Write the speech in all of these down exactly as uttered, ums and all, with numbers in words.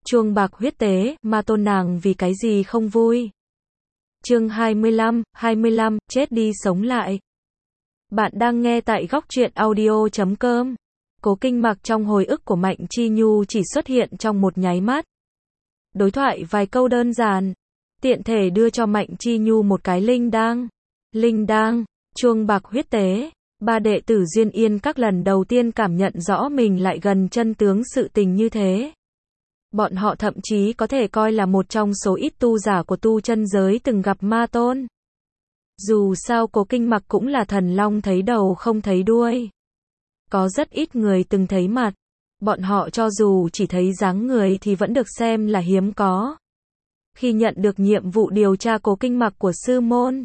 Chuông bạc huyết tế, ma tôn nàng vì cái gì không vui. Chương hai mươi lăm, hai mươi lăm, chết đi sống lại. Bạn đang nghe tại góc truyện audio chấm com. Cố Kinh Mặc trong hồi ức của Mạnh Chi Nhu chỉ xuất hiện trong một nháy mắt. Đối thoại vài câu đơn giản, tiện thể đưa cho Mạnh Chi Nhu một cái linh đăng. Linh đăng, chuông bạc huyết tế. Ba đệ tử Duyên Yên các lần đầu tiên cảm nhận rõ mình lại gần chân tướng sự tình như thế. Bọn họ thậm chí có thể coi là một trong số ít tu giả của tu chân giới từng gặp ma tôn. Dù sao Cố Kinh Mặc cũng là thần long thấy đầu không thấy đuôi. Có rất ít người từng thấy mặt. Bọn họ cho dù chỉ thấy dáng người thì vẫn được xem là hiếm có. Khi nhận được nhiệm vụ điều tra Cố Kinh Mặc của sư môn,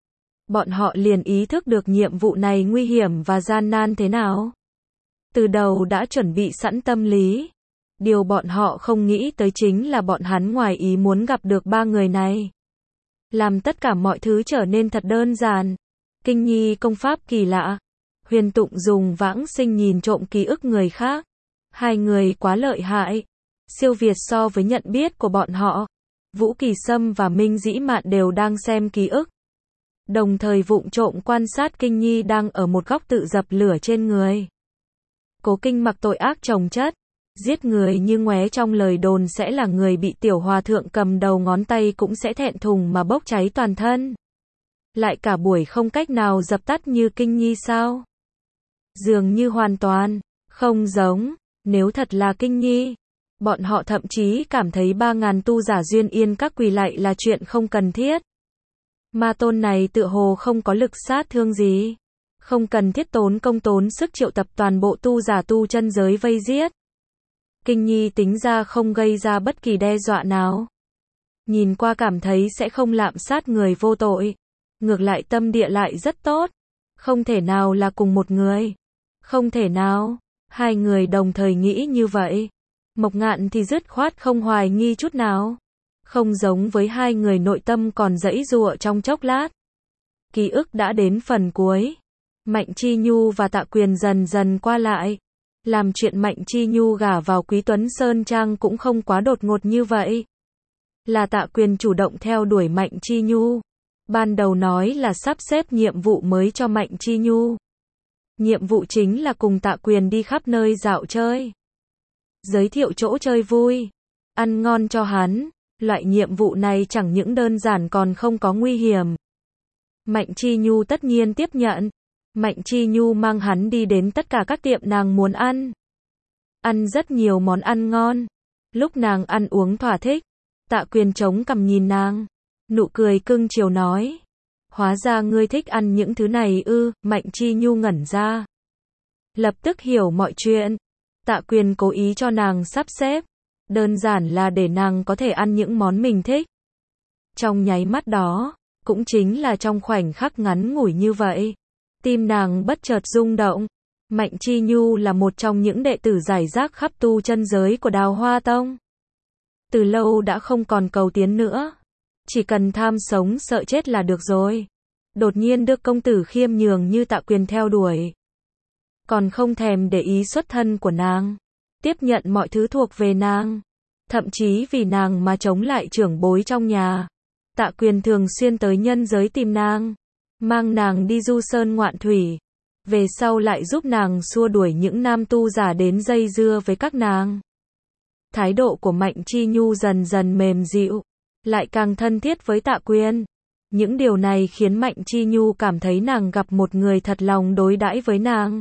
bọn họ liền ý thức được nhiệm vụ này nguy hiểm và gian nan thế nào. Từ đầu đã chuẩn bị sẵn tâm lý. Điều bọn họ không nghĩ tới chính là bọn hắn ngoài ý muốn gặp được ba người này. Làm tất cả mọi thứ trở nên thật đơn giản. Kinh nhi công pháp kỳ lạ. Huyền Tụng dùng vãng sinh nhìn trộm ký ức người khác. Hai người quá lợi hại. Siêu việt so với nhận biết của bọn họ. Vũ Kỳ Sâm và Minh Dĩ Mạn đều đang xem ký ức. Đồng thời vụng trộm quan sát Kinh nhi đang ở một góc tự dập lửa trên người. Cố Kinh Mặc tội ác chồng chất. Giết người như ngoé trong lời đồn sẽ là người bị tiểu hòa thượng cầm đầu ngón tay cũng sẽ thẹn thùng mà bốc cháy toàn thân. Lại cả buổi không cách nào dập tắt như Kinh nhi sao? Dường như hoàn toàn không giống. Nếu thật là Kinh nhi, bọn họ thậm chí cảm thấy ba ngàn tu giả Duyên Yên các quỳ lạy là chuyện không cần thiết. Ma tôn này tựa hồ không có lực sát thương gì. Không cần thiết tốn công tốn sức triệu tập toàn bộ tu giả tu chân giới vây giết. Kinh nhi tính ra không gây ra bất kỳ đe dọa nào. Nhìn qua cảm thấy sẽ không lạm sát người vô tội. Ngược lại tâm địa lại rất tốt. Không thể nào là cùng một người. Không thể nào. Hai người đồng thời nghĩ như vậy. Mộc Ngạn thì dứt khoát không hoài nghi chút nào. Không giống với hai người nội tâm còn giãy giụa trong chốc lát. Ký ức đã đến phần cuối. Mạnh Chi Nhu và Tạ Quyền dần dần qua lại. Làm chuyện Mạnh Chi Nhu gả vào Quý Tuấn Sơn Trang cũng không quá đột ngột như vậy. Là Tạ Quyền chủ động theo đuổi Mạnh Chi Nhu. Ban đầu nói là sắp xếp nhiệm vụ mới cho Mạnh Chi Nhu. Nhiệm vụ chính là cùng Tạ Quyền đi khắp nơi dạo chơi. Giới thiệu chỗ chơi vui. Ăn ngon cho hắn. Loại nhiệm vụ này chẳng những đơn giản còn không có nguy hiểm. Mạnh Chi Nhu tất nhiên tiếp nhận. Mạnh Chi Nhu mang hắn đi đến tất cả các tiệm nàng muốn ăn. Ăn rất nhiều món ăn ngon. Lúc nàng ăn uống thỏa thích, Tạ Quyền chống cằm nhìn nàng. Nụ cười cưng chiều nói. Hóa ra ngươi thích ăn những thứ này ư, Mạnh Chi Nhu ngẩn ra. Lập tức hiểu mọi chuyện. Tạ Quyền cố ý cho nàng sắp xếp. Đơn giản là để nàng có thể ăn những món mình thích. Trong nháy mắt đó, cũng chính là trong khoảnh khắc ngắn ngủi như vậy. Tim nàng bất chợt rung động. Mạnh Chi Nhu là một trong những đệ tử giải rác khắp tu chân giới của Đào Hoa Tông. Từ lâu đã không còn cầu tiến nữa. Chỉ cần tham sống sợ chết là được rồi. Đột nhiên được công tử khiêm nhường như Tạ Quyền theo đuổi. Còn không thèm để ý xuất thân của nàng. Tiếp nhận mọi thứ thuộc về nàng. Thậm chí vì nàng mà chống lại trưởng bối trong nhà. Tạ Quyền thường xuyên tới nhân giới tìm nàng. Mang nàng đi du sơn ngoạn thủy. Về sau lại giúp nàng xua đuổi những nam tu giả đến dây dưa với các nàng. Thái độ của Mạnh Chi Nhu dần dần mềm dịu. Lại càng thân thiết với Tạ Quyền. Những điều này khiến Mạnh Chi Nhu cảm thấy nàng gặp một người thật lòng đối đãi với nàng.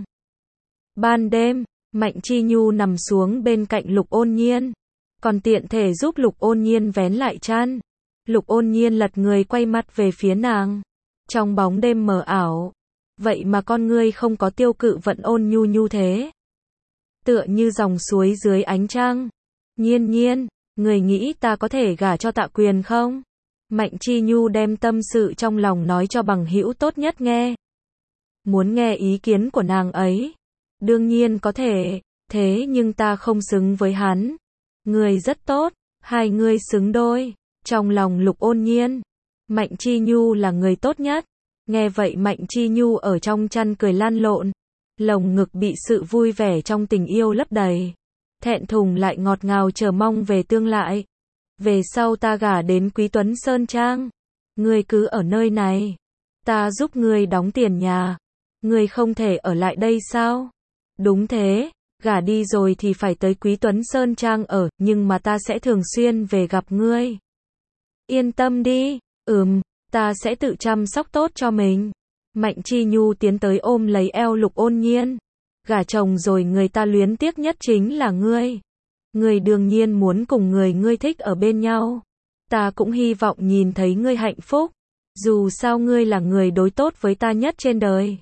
Ban đêm, Mạnh Chi Nhu nằm xuống bên cạnh Lục Ôn Nhiên. Còn tiện thể giúp Lục Ôn Nhiên vén lại chăn. Lục Ôn Nhiên lật người quay mặt về phía nàng. Trong bóng đêm mờ ảo. Vậy mà con ngươi không có tiêu cự vẫn ôn nhu nhu thế. Tựa như dòng suối dưới ánh trăng. Nhiên nhiên, người nghĩ ta có thể gả cho Tạ Quyền không? Mạnh Chi Nhu đem tâm sự trong lòng nói cho bằng hữu tốt nhất nghe. Muốn nghe ý kiến của nàng ấy. Đương nhiên có thể, thế nhưng ta không xứng với hắn. Người rất tốt, hai người xứng đôi. Trong lòng Lục Ôn Nhiên, Mạnh Chi Nhu là người tốt nhất. Nghe vậy Mạnh Chi Nhu ở trong chăn cười lăn lộn. Lồng ngực bị sự vui vẻ trong tình yêu lấp đầy. thẹn thùng lại ngọt ngào chờ mong về tương lại. Về sau ta gả đến Quý Tuấn Sơn Trang, ngươi cứ ở nơi này, ta giúp ngươi đóng tiền nhà, ngươi không thể ở lại đây sao? Đúng thế, gả đi rồi thì phải tới Quý Tuấn Sơn Trang ở, nhưng mà ta sẽ thường xuyên về gặp ngươi. Yên tâm đi, ừm, ta sẽ tự chăm sóc tốt cho mình. Mạnh Chi Nhu tiến tới ôm lấy eo Lục Ôn Nhiên. Gả chồng rồi người ta luyến tiếc nhất chính là ngươi. Ngươi đương nhiên muốn cùng người ngươi thích ở bên nhau. Ta cũng hy vọng nhìn thấy ngươi hạnh phúc. Dù sao ngươi là người đối tốt với ta nhất trên đời.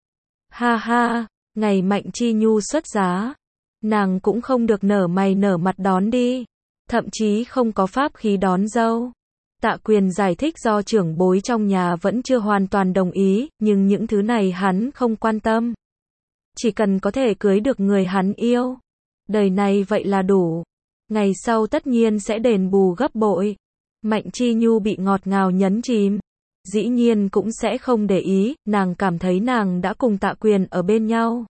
Ha ha, ngày Mạnh Chi Nhu xuất giá, nàng cũng không được nở mày nở mặt đón đi. Thậm chí không có pháp khí đón dâu. Tạ Quyền giải thích do trưởng bối trong nhà vẫn chưa hoàn toàn đồng ý, nhưng những thứ này hắn không quan tâm. Chỉ cần có thể cưới được người hắn yêu, đời này vậy là đủ. Ngày sau tất nhiên sẽ đền bù gấp bội. Mạnh Chi Nhu bị ngọt ngào nhấn chìm. Dĩ nhiên cũng sẽ không để ý, nàng cảm thấy nàng đã cùng Tạ Quyền ở bên nhau.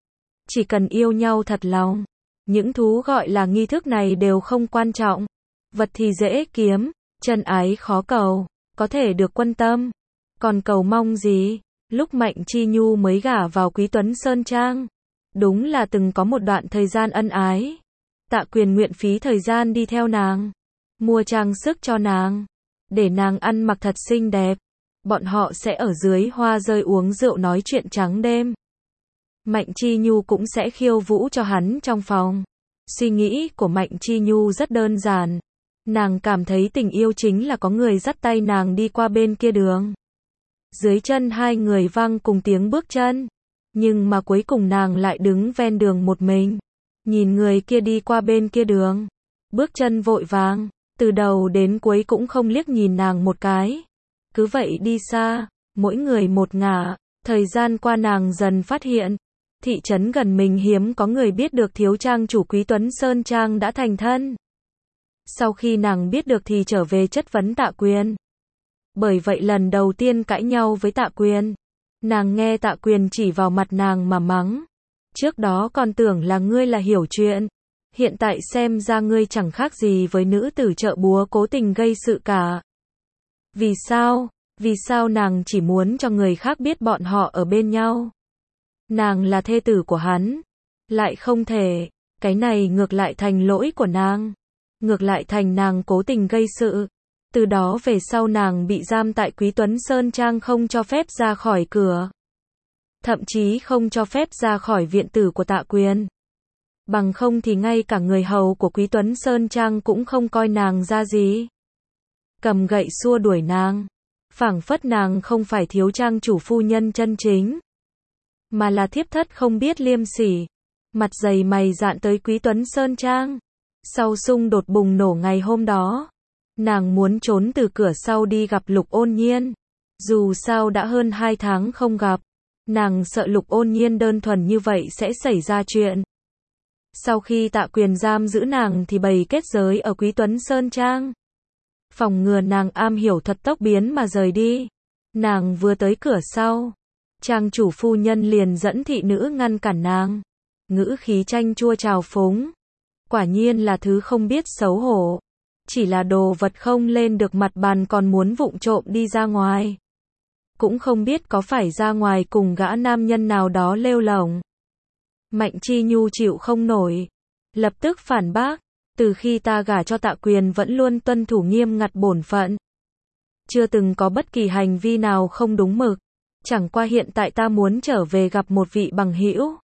Chỉ cần yêu nhau thật lòng, những thú gọi là nghi thức này đều không quan trọng. Vật thì dễ kiếm, chân ái khó cầu, có thể được quan tâm. Còn cầu mong gì? Lúc Mạnh Chi Nhu mới gả vào Quý Tuấn Sơn Trang, đúng là từng có một đoạn thời gian ân ái. Tạ Quyền nguyện phí thời gian đi theo nàng, mua trang sức cho nàng, để nàng ăn mặc thật xinh đẹp. Bọn họ sẽ ở dưới hoa rơi uống rượu nói chuyện trắng đêm. Mạnh Chi Nhu cũng sẽ khiêu vũ cho hắn trong phòng. Suy nghĩ của Mạnh Chi Nhu rất đơn giản. Nàng cảm thấy tình yêu chính là có người dắt tay nàng đi qua bên kia đường. Dưới chân hai người vang cùng tiếng bước chân. Nhưng mà cuối cùng nàng lại đứng ven đường một mình. Nhìn người kia đi qua bên kia đường. Bước chân vội vàng. Từ đầu đến cuối cũng không liếc nhìn nàng một cái. Cứ vậy đi xa. Mỗi người một ngả. Thời gian qua nàng dần phát hiện. Thị trấn gần mình hiếm có người biết được thiếu trang chủ Quý Tuấn Sơn Trang đã thành thân. Sau khi nàng biết được thì trở về chất vấn Tạ Quyền. Bởi vậy lần đầu tiên cãi nhau với Tạ Quyền, nàng nghe Tạ Quyền chỉ vào mặt nàng mà mắng. Trước đó còn tưởng là ngươi là hiểu chuyện, hiện tại xem ra ngươi chẳng khác gì với nữ tử chợ búa cố tình gây sự cả. Vì sao? Vì sao nàng chỉ muốn cho người khác biết bọn họ ở bên nhau? Nàng là thê tử của hắn, lại không thể, cái này ngược lại thành lỗi của nàng. Ngược lại thành nàng cố tình gây sự. Từ đó về sau nàng bị giam tại Quý Tuấn Sơn Trang không cho phép ra khỏi cửa. Thậm chí không cho phép ra khỏi viện tử của Tạ Quyền. Bằng không thì ngay cả người hầu của Quý Tuấn Sơn Trang cũng không coi nàng ra gì. Cầm gậy xua đuổi nàng. Phảng phất nàng không phải thiếu trang chủ phu nhân chân chính, mà là thiếp thất không biết liêm sỉ. Mặt dày mày dạn tới Quý Tuấn Sơn Trang. Sau xung đột bùng nổ ngày hôm đó, nàng muốn trốn từ cửa sau đi gặp Lục Ôn Nhiên. Dù sao đã hơn hai tháng không gặp, nàng sợ Lục Ôn Nhiên đơn thuần như vậy sẽ xảy ra chuyện. Sau khi Tạ Quyền giam giữ nàng thì bày kết giới ở Quý Tuấn Sơn Trang. Phòng ngừa nàng am hiểu thuật tốc biến mà rời đi. Nàng vừa tới cửa sau, trang chủ phu nhân liền dẫn thị nữ ngăn cản nàng. Ngữ khí chanh chua trào phúng. Quả nhiên là thứ không biết xấu hổ. Chỉ là đồ vật không lên được mặt bàn còn muốn vụng trộm đi ra ngoài. Cũng không biết có phải ra ngoài cùng gã nam nhân nào đó lêu lổng. Mạnh Chi Nhu chịu không nổi. Lập tức phản bác. Từ khi ta gả cho Tạ Quyền vẫn luôn tuân thủ nghiêm ngặt bổn phận. Chưa từng có bất kỳ hành vi nào không đúng mực. Chẳng qua hiện tại ta muốn trở về gặp một vị bằng hữu.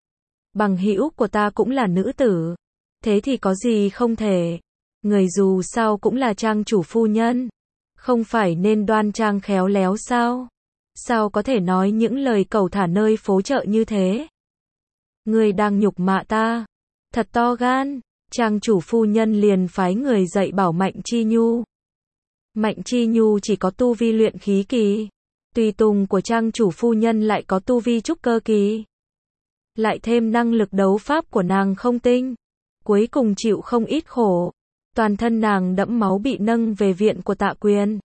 Bằng hữu của ta cũng là nữ tử. Thế thì có gì không thể. Người dù sao cũng là trang chủ phu nhân. Không phải nên đoan trang khéo léo sao? Sao có thể nói những lời cẩu thả nơi phố chợ như thế? Người đang nhục mạ ta. Thật to gan. Trang chủ phu nhân liền phái người dạy bảo Mạnh Chi Nhu. Mạnh Chi Nhu chỉ có tu vi luyện khí kỳ. Tùy tùng của trang chủ phu nhân lại có tu vi trúc cơ kỳ. Lại thêm năng lực đấu pháp của nàng không tinh. Cuối cùng chịu không ít khổ. Toàn thân nàng đẫm máu bị nâng về viện của Tạ Quyền.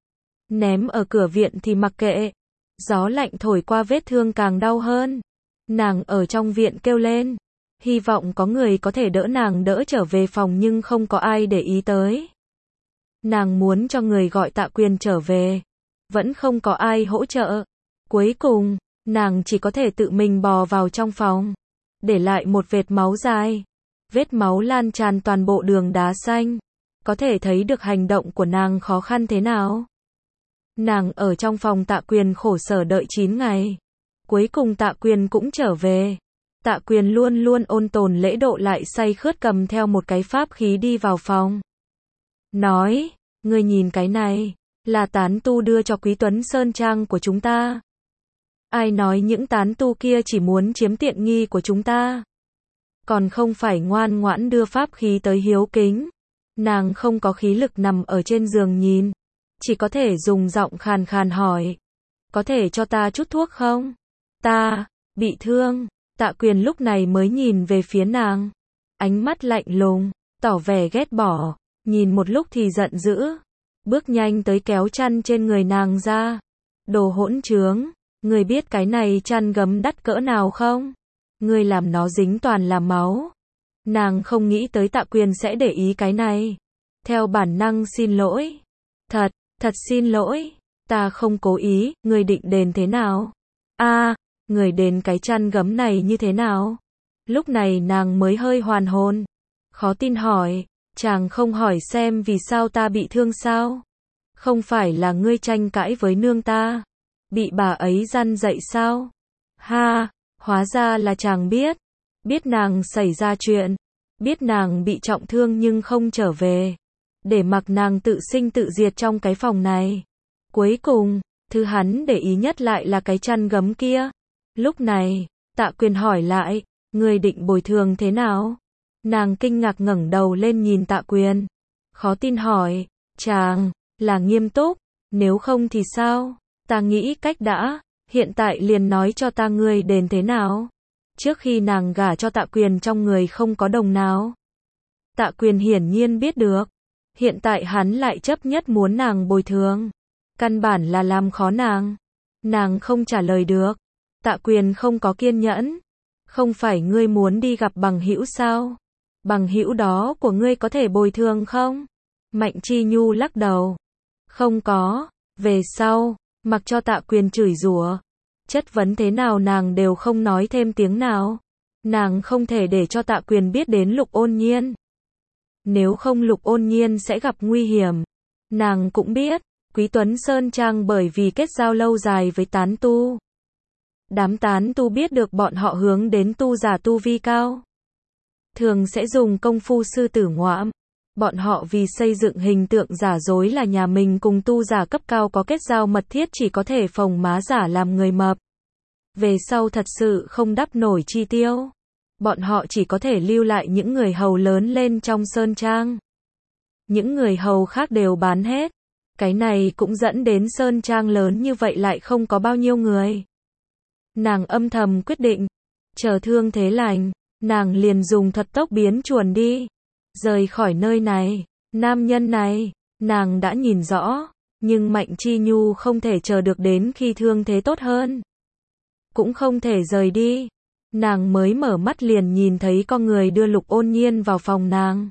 Ném ở cửa viện thì mặc kệ. Gió lạnh thổi qua vết thương càng đau hơn. Nàng ở trong viện kêu lên. Hy vọng có người có thể đỡ nàng đỡ trở về phòng nhưng không có ai để ý tới. Nàng muốn cho người gọi Tạ Quyền trở về. Vẫn không có ai hỗ trợ. Cuối cùng, nàng chỉ có thể tự mình bò vào trong phòng. Để lại một vệt máu dài. Vết máu lan tràn toàn bộ đường đá xanh. Có thể thấy được hành động của nàng khó khăn thế nào. Nàng ở trong phòng Tạ Quyền khổ sở đợi chín ngày. Cuối cùng Tạ Quyền cũng trở về. Tạ Quyền luôn luôn ôn tồn lễ độ lại say khướt cầm theo một cái pháp khí đi vào phòng. Nói, ngươi nhìn cái này, là tán tu đưa cho Quý Tuấn Sơn Trang của chúng ta. Ai nói những tán tu kia chỉ muốn chiếm tiện nghi của chúng ta. Còn không phải ngoan ngoãn đưa pháp khí tới hiếu kính. Nàng không có khí lực nằm ở trên giường nhìn. Chỉ có thể dùng giọng khàn khàn hỏi. Có thể cho ta chút thuốc không? Ta, bị thương. Tạ Quyền lúc này mới nhìn về phía nàng. Ánh mắt lạnh lùng, tỏ vẻ ghét bỏ. Nhìn một lúc thì giận dữ. Bước nhanh tới kéo chăn trên người nàng ra. Đồ hỗn trướng. Ngươi biết cái này chăn gấm đắt cỡ nào không? Ngươi làm nó dính toàn là máu. Nàng không nghĩ tới Tạ Quyền sẽ để ý cái này. Theo bản năng xin lỗi. Thật, thật xin lỗi. Ta không cố ý, ngươi định đền thế nào? A, à, người đền cái chăn gấm này như thế nào? Lúc này nàng mới hơi hoàn hồn. Khó tin hỏi, chàng không hỏi xem vì sao ta bị thương sao? Không phải là ngươi tranh cãi với nương ta? Bị bà ấy răn dạy sao? Ha, hóa ra là chàng biết. Biết nàng xảy ra chuyện. Biết nàng bị trọng thương nhưng không trở về. Để mặc nàng tự sinh tự diệt trong cái phòng này. Cuối cùng, thứ hắn để ý nhất lại là cái chăn gấm kia. Lúc này, Tạ Quyền hỏi lại, ngươi định bồi thường thế nào? Nàng kinh ngạc ngẩng đầu lên nhìn Tạ Quyền. Khó tin hỏi, chàng, là nghiêm túc, nếu không thì sao? Ta nghĩ cách đã, hiện tại liền nói cho ta ngươi đền thế nào? Trước khi nàng gả cho Tạ Quyền trong người không có đồng nào. Tạ Quyền hiển nhiên biết được. Hiện tại hắn lại chấp nhất muốn nàng bồi thường. Căn bản là làm khó nàng. Nàng không trả lời được. Tạ Quyền không có kiên nhẫn. Không phải ngươi muốn đi gặp bằng hữu sao? Bằng hữu đó của ngươi có thể bồi thường không? Mạnh Chi Nhu lắc đầu. Không có. Về sau, mặc cho Tạ Quyền chửi rủa, chất vấn thế nào nàng đều không nói thêm tiếng nào. Nàng không thể để cho Tạ Quyền biết đến Lục Ôn Nhiên. Nếu không Lục Ôn Nhiên sẽ gặp nguy hiểm. Nàng cũng biết, Quý Tuấn Sơn Trang bởi vì kết giao lâu dài với tán tu. Đám tán tu biết được bọn họ hướng đến tu giả tu vi cao. Thường sẽ dùng công phu sư tử ngoạm. Bọn họ vì xây dựng hình tượng giả dối là nhà mình cùng tu giả cấp cao có kết giao mật thiết chỉ có thể phồng má giả làm người mập. Về sau thật sự không đắp nổi chi tiêu. Bọn họ chỉ có thể lưu lại những người hầu lớn lên trong sơn trang. Những người hầu khác đều bán hết. Cái này cũng dẫn đến sơn trang lớn như vậy lại không có bao nhiêu người. Nàng âm thầm quyết định. Chờ thương thế lành, nàng liền dùng thuật tốc biến chuồn đi. Rời khỏi nơi này. Nam nhân này, nàng đã nhìn rõ. Nhưng Mạnh Chi Nhu không thể chờ được đến khi thương thế tốt hơn. Cũng không thể rời đi. Nàng mới mở mắt liền nhìn thấy con người đưa Lục Ôn Nhiên vào phòng nàng.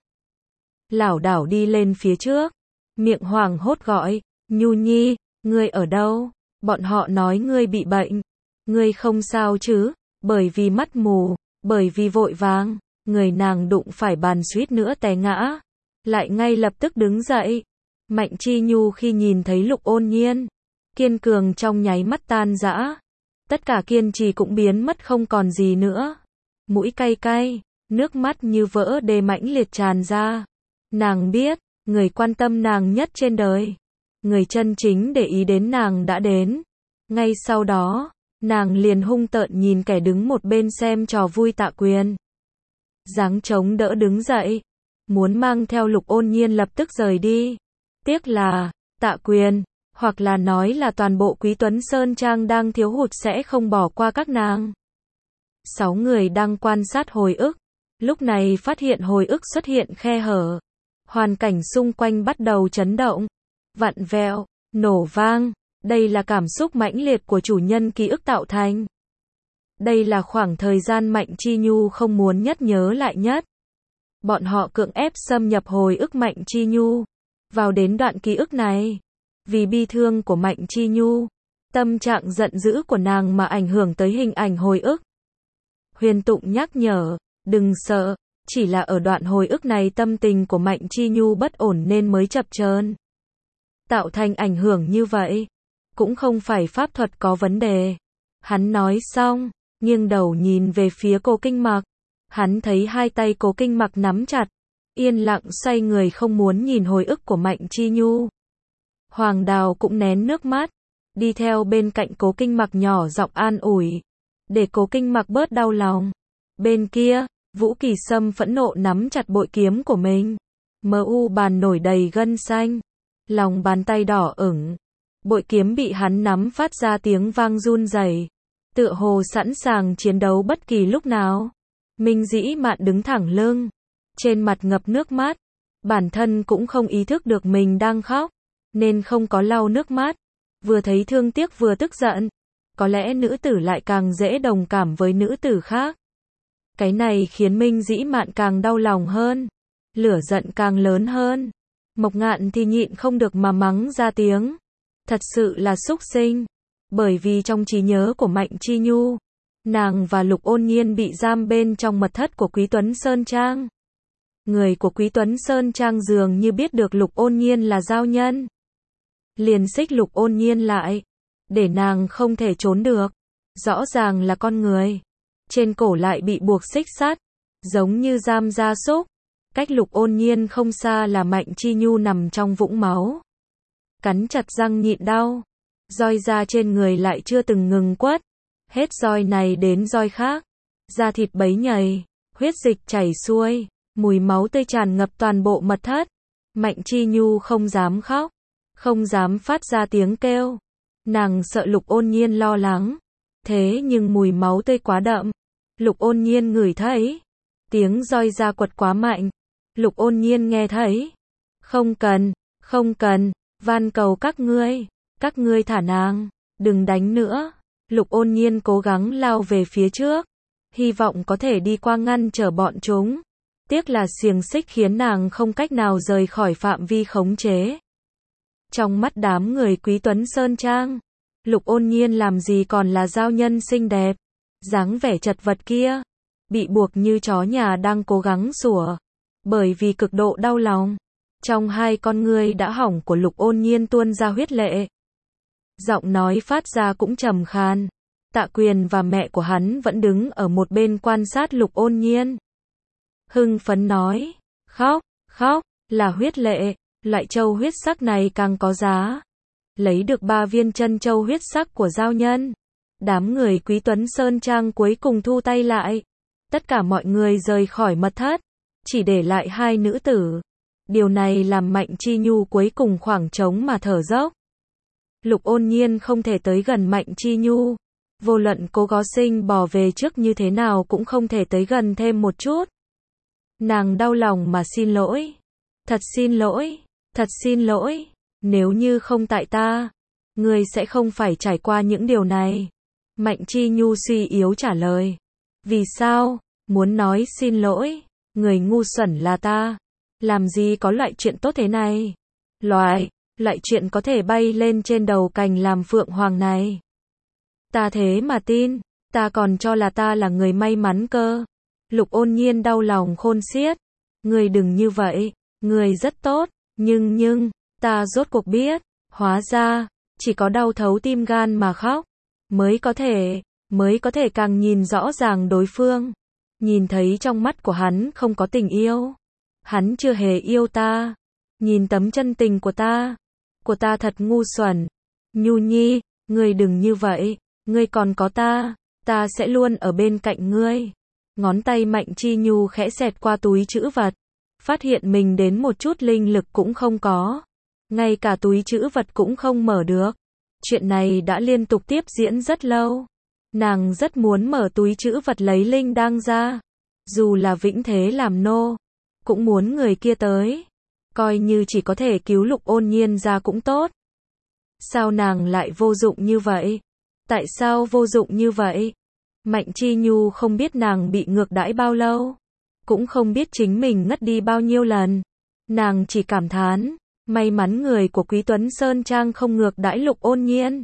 Lảo đảo đi lên phía trước. Miệng hoảng hốt gọi. Nhu Nhi, ngươi ở đâu? Bọn họ nói ngươi bị bệnh. Ngươi không sao chứ? Bởi vì mắt mù, bởi vì vội vàng, người nàng đụng phải bàn suýt nữa té ngã. Lại ngay lập tức đứng dậy. Mạnh Chi Nhu khi nhìn thấy Lục Ôn Nhiên, kiên cường trong nháy mắt tan rã. Tất cả kiên trì cũng biến mất không còn gì nữa. Mũi cay cay, nước mắt như vỡ đê mãnh liệt tràn ra. Nàng biết, người quan tâm nàng nhất trên đời, người chân chính để ý đến nàng đã đến. Ngay sau đó, nàng liền hung tợn nhìn kẻ đứng một bên xem trò vui Tạ Quyền. Giáng chống đỡ đứng dậy, muốn mang theo Lục Ôn Nhiên lập tức rời đi. Tiếc là, Tạ Quyền, hoặc là nói là toàn bộ Quý Tuấn Sơn Trang đang thiếu hụt sẽ không bỏ qua các nàng. Sáu người đang quan sát hồi ức, lúc này phát hiện hồi ức xuất hiện khe hở. Hoàn cảnh xung quanh bắt đầu chấn động, vặn vẹo, nổ vang. Đây là cảm xúc mãnh liệt của chủ nhân ký ức tạo thành. Đây là khoảng thời gian Mạnh Chi Nhu không muốn nhất nhớ lại nhất. Bọn họ cưỡng ép xâm nhập hồi ức Mạnh Chi Nhu. Vào đến đoạn ký ức này. Vì bi thương của Mạnh Chi Nhu, tâm trạng giận dữ của nàng mà ảnh hưởng tới hình ảnh hồi ức. Huyền Tụng nhắc nhở, đừng sợ, chỉ là ở đoạn hồi ức này tâm tình của Mạnh Chi Nhu bất ổn nên mới chập chờn. Tạo thành ảnh hưởng như vậy, cũng không phải pháp thuật có vấn đề. Hắn nói xong, nghiêng đầu nhìn về phía Cố Kinh Mặc. Hắn thấy hai tay Cố Kinh Mặc nắm chặt, yên lặng xoay người không muốn nhìn hồi ức của Mạnh Chi Nhu. Hoàng Đào cũng nén nước mắt, đi theo bên cạnh Cố Kinh Mặc nhỏ giọng an ủi, để Cố Kinh Mặc bớt đau lòng. Bên kia, Vũ Kỳ Sâm phẫn nộ nắm chặt bội kiếm của mình. Mờ u bàn nổi đầy gân xanh, lòng bàn tay đỏ ửng. Bội kiếm bị hắn nắm phát ra tiếng vang run rẩy, tựa hồ sẵn sàng chiến đấu bất kỳ lúc nào. Minh Dĩ Mạn đứng thẳng lưng, trên mặt ngập nước mắt, bản thân cũng không ý thức được mình đang khóc, nên không có lau nước mắt. Vừa thấy thương tiếc vừa tức giận, có lẽ nữ tử lại càng dễ đồng cảm với nữ tử khác. Cái này khiến Minh Dĩ Mạn càng đau lòng hơn, lửa giận càng lớn hơn. Mộc Ngạn thì nhịn không được mà mắng ra tiếng, thật sự là xúc sinh. Bởi vì trong trí nhớ của Mạnh Chi Nhu, nàng và Lục Ôn Nhiên bị giam bên trong mật thất của Quý Tuấn Sơn Trang. Người của Quý Tuấn Sơn Trang dường như biết được Lục Ôn Nhiên là giao nhân, liền xích Lục Ôn Nhiên lại, để nàng không thể trốn được. Rõ ràng là con người, trên cổ lại bị buộc xích sắt, giống như giam gia súc. Cách Lục Ôn Nhiên không xa là Mạnh Chi Nhu nằm trong vũng máu, cắn chặt răng nhịn đau. Roi da trên người lại chưa từng ngừng quất, hết roi này đến roi khác, da thịt bấy nhầy, huyết dịch chảy xuôi, mùi máu tươi tràn ngập toàn bộ mật thất. Mạnh Chi Nhu không dám khóc, không dám phát ra tiếng kêu. Nàng sợ Lục Ôn Nhiên lo lắng. Thế nhưng mùi máu tươi quá đậm, Lục Ôn Nhiên ngửi thấy. Tiếng roi da quật quá mạnh, Lục Ôn Nhiên nghe thấy. Không cần, không cần, van cầu các ngươi, các ngươi thả nàng, đừng đánh nữa. Lục Ôn Nhiên cố gắng lao về phía trước, hy vọng có thể đi qua ngăn trở bọn chúng. Tiếc là xiềng xích khiến nàng không cách nào rời khỏi phạm vi khống chế. Trong mắt đám người Quý Tuấn Sơn Trang, Lục Ôn Nhiên làm gì còn là giao nhân xinh đẹp, dáng vẻ chật vật kia, bị buộc như chó nhà đang cố gắng sủa, bởi vì cực độ đau lòng. Trong hai con ngươi đã hỏng của Lục Ôn Nhiên tuôn ra huyết lệ. Giọng nói phát ra cũng trầm khan. Tạ Quyền và mẹ của hắn vẫn đứng ở một bên quan sát Lục Ôn Nhiên. Hưng phấn nói, khóc, khóc, là huyết lệ, loại châu huyết sắc này càng có giá. Lấy được ba viên chân châu huyết sắc của giao nhân, đám người Quý Tuấn Sơn Trang cuối cùng thu tay lại. Tất cả mọi người rời khỏi mật thất, chỉ để lại hai nữ tử. Điều này làm Mạnh Chi Nhu cuối cùng khoảng trống mà thở dốc. Lục Ôn Nhiên không thể tới gần Mạnh Chi Nhu. Vô luận Cố Gó Sinh bò về trước như thế nào cũng không thể tới gần thêm một chút. Nàng đau lòng mà xin lỗi. Thật xin lỗi, thật xin lỗi. Nếu như không tại ta, ngươi sẽ không phải trải qua những điều này. Mạnh Chi Nhu suy yếu trả lời. Vì sao? Muốn nói xin lỗi. Người ngu xuẩn là ta. Làm gì có loại chuyện tốt thế này? Loại, loại chuyện có thể bay lên trên đầu cành làm phượng hoàng này. Ta thế mà tin, ta còn cho là ta là người may mắn cơ. Lục Ôn Nhiên đau lòng khôn xiết. Người đừng như vậy, người rất tốt, nhưng nhưng, ta rốt cuộc biết, hóa ra, chỉ có đau thấu tim gan mà khóc, mới có thể, mới có thể càng nhìn rõ ràng đối phương. Nhìn thấy trong mắt của hắn không có tình yêu. Hắn chưa hề yêu ta. Nhìn tấm chân tình của ta. Của ta thật ngu xuẩn. Nhu Nhi, ngươi đừng như vậy. Ngươi còn có ta. Ta sẽ luôn ở bên cạnh ngươi. Ngón tay Mạnh Chi Nhu khẽ xẹt qua túi trữ vật. Phát hiện mình đến một chút linh lực cũng không có. Ngay cả túi trữ vật cũng không mở được. Chuyện này đã liên tục tiếp diễn rất lâu. Nàng rất muốn mở túi trữ vật lấy linh đăng ra. Dù là vĩnh thế làm nô, cũng muốn người kia tới. Coi như chỉ có thể cứu Lục Ôn Nhiên ra cũng tốt. Sao nàng lại vô dụng như vậy? Tại sao vô dụng như vậy? Mạnh Chi Nhu không biết nàng bị ngược đãi bao lâu, cũng không biết chính mình ngất đi bao nhiêu lần. Nàng chỉ cảm thán, may mắn người của Quý Tuấn Sơn Trang không ngược đãi Lục Ôn Nhiên.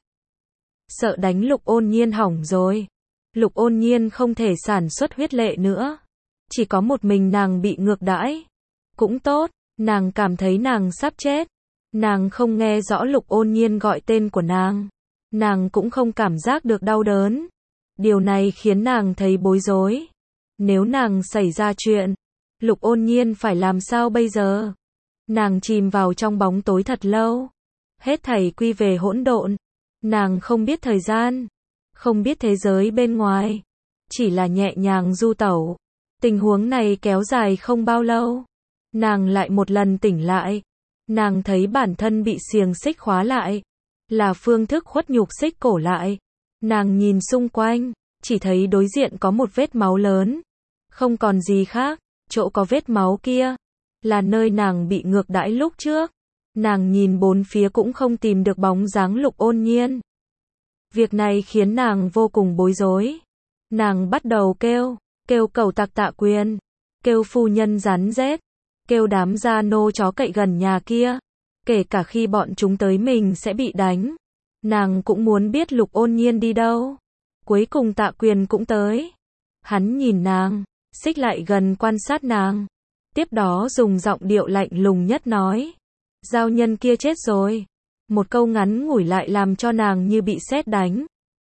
Sợ đánh Lục Ôn Nhiên hỏng rồi. Lục Ôn Nhiên không thể sản xuất huyết lệ nữa. Chỉ có một mình nàng bị ngược đãi. Cũng tốt, nàng cảm thấy nàng sắp chết. Nàng không nghe rõ Lục Ôn Nhiên gọi tên của nàng. Nàng cũng không cảm giác được đau đớn. Điều này khiến nàng thấy bối rối. Nếu nàng xảy ra chuyện, Lục Ôn Nhiên phải làm sao bây giờ? Nàng chìm vào trong bóng tối thật lâu. Hết thảy quy về hỗn độn. Nàng không biết thời gian, không biết thế giới bên ngoài, chỉ là nhẹ nhàng du tẩu. Tình huống này kéo dài không bao lâu. Nàng lại một lần tỉnh lại. Nàng thấy bản thân bị xiềng xích khóa lại. Là phương thức khuất nhục xích cổ lại. Nàng nhìn xung quanh, chỉ thấy đối diện có một vết máu lớn. Không còn gì khác, chỗ có vết máu kia là nơi nàng bị ngược đãi lúc trước. Nàng nhìn bốn phía cũng không tìm được bóng dáng Lục Ôn Nhiên. Việc này khiến nàng vô cùng bối rối. Nàng bắt đầu kêu, kêu cầu tặc Tạ Quyền, kêu phu nhân rắn rết, kêu đám gia nô chó cậy gần nhà kia. Kể cả khi bọn chúng tới mình sẽ bị đánh. Nàng cũng muốn biết Lục Ôn Nhiên đi đâu. Cuối cùng Tạ Quyền cũng tới. Hắn nhìn nàng, xích lại gần quan sát nàng. Tiếp đó dùng giọng điệu lạnh lùng nhất nói. Giao nhân kia chết rồi. Một câu ngắn ngủi lại làm cho nàng như bị sét đánh.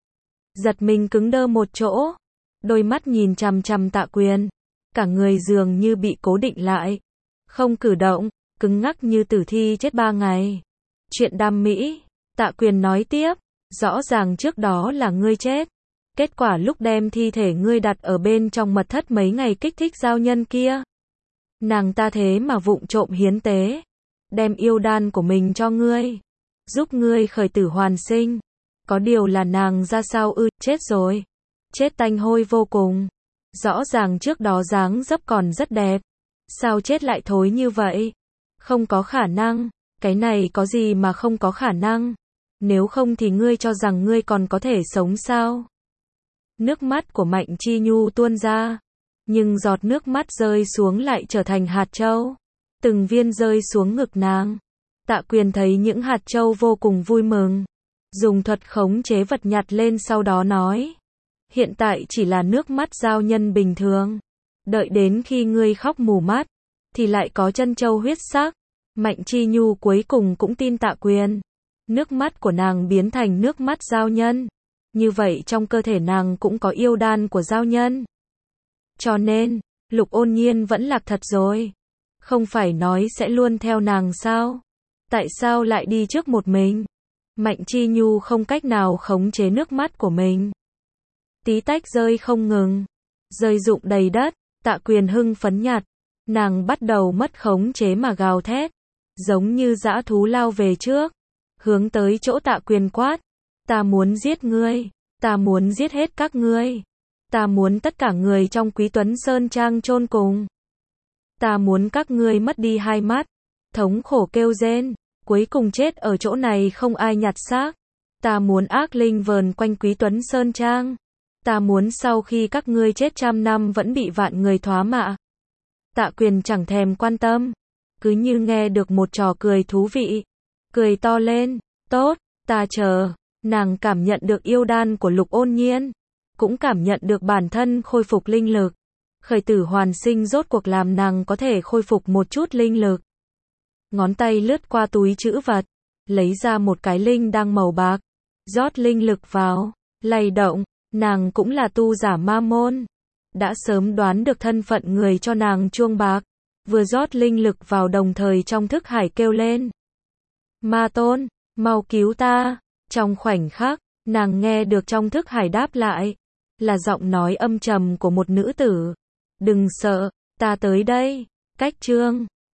Giật mình cứng đơ một chỗ. Đôi mắt nhìn chằm chằm Tạ Quyền. Cả người dường như bị cố định lại. Không cử động, cứng ngắc như tử thi chết ba ngày. Chuyện đam mỹ. Tạ Quyền nói tiếp. Rõ ràng trước đó là ngươi chết. Kết quả lúc đem thi thể ngươi đặt ở bên trong mật thất mấy ngày kích thích giao nhân kia. Nàng ta thế mà vụng trộm hiến tế. Đem yêu đan của mình cho ngươi. Giúp ngươi khởi tử hoàn sinh. Có điều là nàng ra sao ư, chết rồi. Chết tanh hôi vô cùng. Rõ ràng trước đó dáng dấp còn rất đẹp. Sao chết lại thối như vậy? Không có khả năng. Cái này có gì mà không có khả năng? Nếu không thì ngươi cho rằng ngươi còn có thể sống sao? Nước mắt của Mạnh Chi Nhu tuôn ra. Nhưng giọt nước mắt rơi xuống lại trở thành hạt châu. Từng viên rơi xuống ngực nàng. Tạ Quyền thấy những hạt châu vô cùng vui mừng. Dùng thuật khống chế vật nhặt lên sau đó nói. Hiện tại chỉ là nước mắt giao nhân bình thường. Đợi đến khi ngươi khóc mù mắt, thì lại có chân châu huyết sắc. Mạnh Chi Nhu cuối cùng cũng tin Tạ Quyền. Nước mắt của nàng biến thành nước mắt giao nhân. Như vậy trong cơ thể nàng cũng có yêu đan của giao nhân. Cho nên, Lục Ôn Nhiên vẫn lạc thật rồi. Không phải nói sẽ luôn theo nàng sao? Tại sao lại đi trước một mình? Mạnh Chi Nhu không cách nào khống chế nước mắt của mình. Tí tách rơi không ngừng. Rơi rụng đầy đất. Tạ Quyền hưng phấn nhặt. Nàng bắt đầu mất khống chế mà gào thét. Giống như dã thú lao về trước. Hướng tới chỗ Tạ Quyền quát. Ta muốn giết ngươi. Ta muốn giết hết các ngươi. Ta muốn tất cả người trong Quý Tuấn Sơn Trang chôn cùng. Ta muốn các ngươi mất đi hai mắt. Thống khổ kêu rên. Cuối cùng chết ở chỗ này không ai nhặt xác. Ta muốn ác linh vờn quanh Quý Tuấn Sơn Trang. Ta muốn sau khi các ngươi chết trăm năm vẫn bị vạn người thoá mạ. Tạ Quyền chẳng thèm quan tâm. Cứ như nghe được một trò cười thú vị. Cười to lên. Tốt, ta chờ. Nàng cảm nhận được yêu đan của Lục Ôn Nhiên. Cũng cảm nhận được bản thân khôi phục linh lực. Khởi tử hoàn sinh rốt cuộc làm nàng có thể khôi phục một chút linh lực. Ngón tay lướt qua túi trữ vật. Lấy ra một cái linh đang màu bạc. Rót linh lực vào. Lay động. Nàng cũng là tu giả ma môn. Đã sớm đoán được thân phận người cho nàng chuông bạc. Vừa rót linh lực vào đồng thời trong thức hải kêu lên. Ma tôn, mau cứu ta. Trong khoảnh khắc, nàng nghe được trong thức hải đáp lại. Là giọng nói âm trầm của một nữ tử. Đừng sợ, ta tới đây. Cách chương